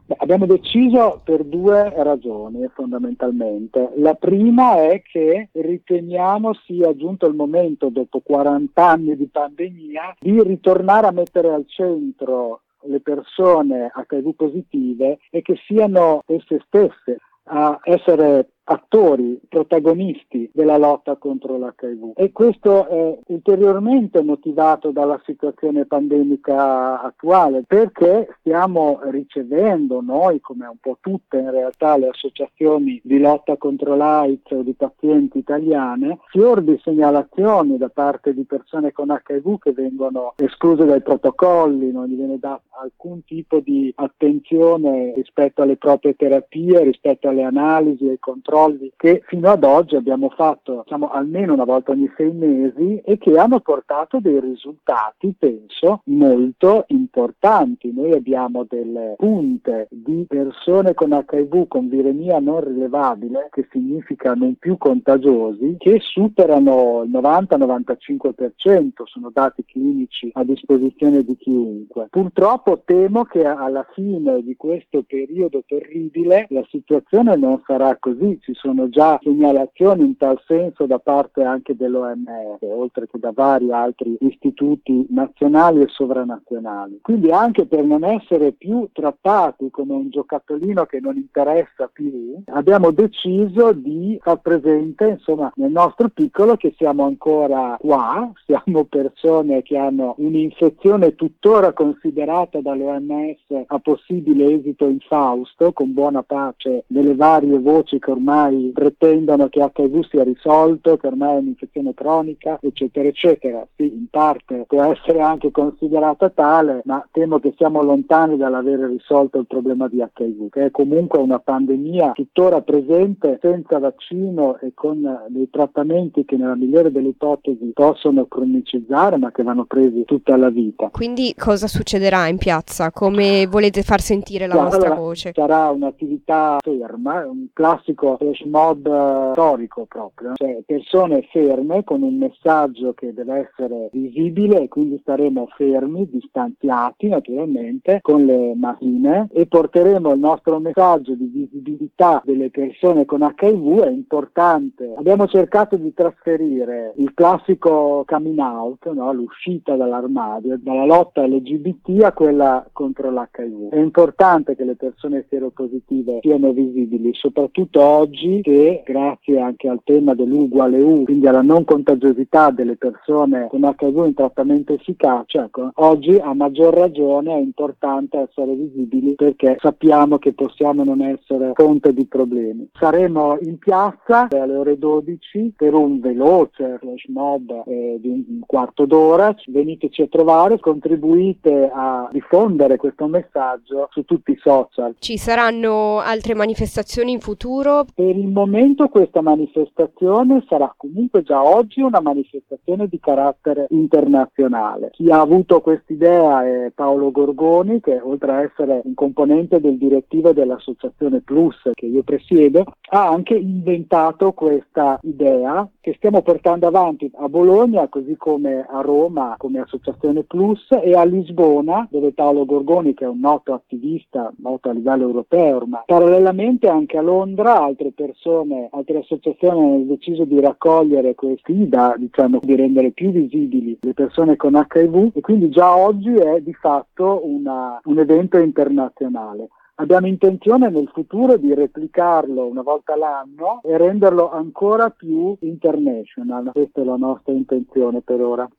Beh, abbiamo deciso per due ragioni fondamentalmente. La prima è che riteniamo sia giunto il momento, dopo 40 anni di pandemia, di ritornare a mettere al centro le persone HIV positive e che siano esse stesse a essere attori, protagonisti della lotta contro l'HIV. E questo è ulteriormente motivato dalla situazione pandemica attuale, perché stiamo ricevendo noi, come un po' tutte in realtà le associazioni di lotta contro l'AIDS o di pazienti italiane, fior di segnalazioni da parte di persone con HIV che vengono escluse dai protocolli, non gli viene dato alcun tipo di attenzione rispetto alle proprie terapie, rispetto alle analisi, ai controlli che fino ad oggi abbiamo fatto almeno una volta ogni 6 mesi e che hanno portato dei risultati, penso, molto importanti. Noi abbiamo delle punte di persone con HIV con viremia non rilevabile, che significa non più contagiosi, che superano il 90-95%, sono dati clinici a disposizione di chiunque. Purtroppo temo che alla fine di questo periodo terribile la situazione non sarà così. Ci sono già segnalazioni in tal senso da parte anche dell'OMS, oltre che da vari altri istituti nazionali e sovranazionali. Quindi anche per non essere più trattati come un giocattolino che non interessa più, abbiamo deciso di far presente, nel nostro piccolo, che siamo ancora qua, siamo persone che hanno un'infezione tuttora considerata dall'OMS a possibile esito infausto, con buona pace delle varie voci che ormai pretendono che HIV sia risolto, che ormai è un'infezione cronica, eccetera, eccetera. Sì, in parte può essere anche considerata tale, ma temo che siamo lontani dall'avere risolto il problema di HIV, che è comunque una pandemia tuttora presente, senza vaccino e con dei trattamenti che nella migliore delle ipotesi possono cronicizzare, ma che vanno presi tutta la vita. Quindi cosa succederà in piazza? Come volete far sentire la vostra voce? Sarà un'attività ferma, un classico flash mob storico proprio, cioè persone ferme con un messaggio che deve essere visibile, e quindi staremo fermi, distanziati naturalmente, con le matine, e porteremo il nostro messaggio di visibilità delle persone con HIV. È importante. Abbiamo cercato di trasferire il classico coming out, no? L'uscita dall'armadio, dalla lotta LGBT a quella contro l'HIV. È importante che le persone sieropositive siano visibili, soprattutto oggi, che grazie anche al tema dell'U=U, quindi alla non contagiosità delle persone con HIV in trattamento efficace, ecco, oggi a maggior ragione è importante essere visibili, perché sappiamo che possiamo non essere fonte di problemi. Saremo in piazza alle ore 12 per un veloce flash mob di un quarto d'ora. Veniteci a trovare, contribuite a diffondere questo messaggio su tutti i social. Ci saranno altre manifestazioni in futuro? Per il momento questa manifestazione sarà comunque già oggi una manifestazione di carattere internazionale. Chi ha avuto quest'idea è Paolo Gorgoni, che oltre a essere un componente del direttivo dell'associazione Plus che io presiedo, ha anche inventato questa idea che stiamo portando avanti a Bologna, così come a Roma come associazione Plus, e a Lisbona, dove Paolo Gorgoni, che è un noto attivista, noto a livello europeo ormai. Parallelamente anche a Londra altre persone, altre associazioni hanno deciso di raccogliere questa idea, di rendere più visibili le persone con HIV, e quindi già oggi è di fatto un evento internazionale. Abbiamo intenzione nel futuro di replicarlo una volta l'anno e renderlo ancora più international. Questa è la nostra intenzione per ora.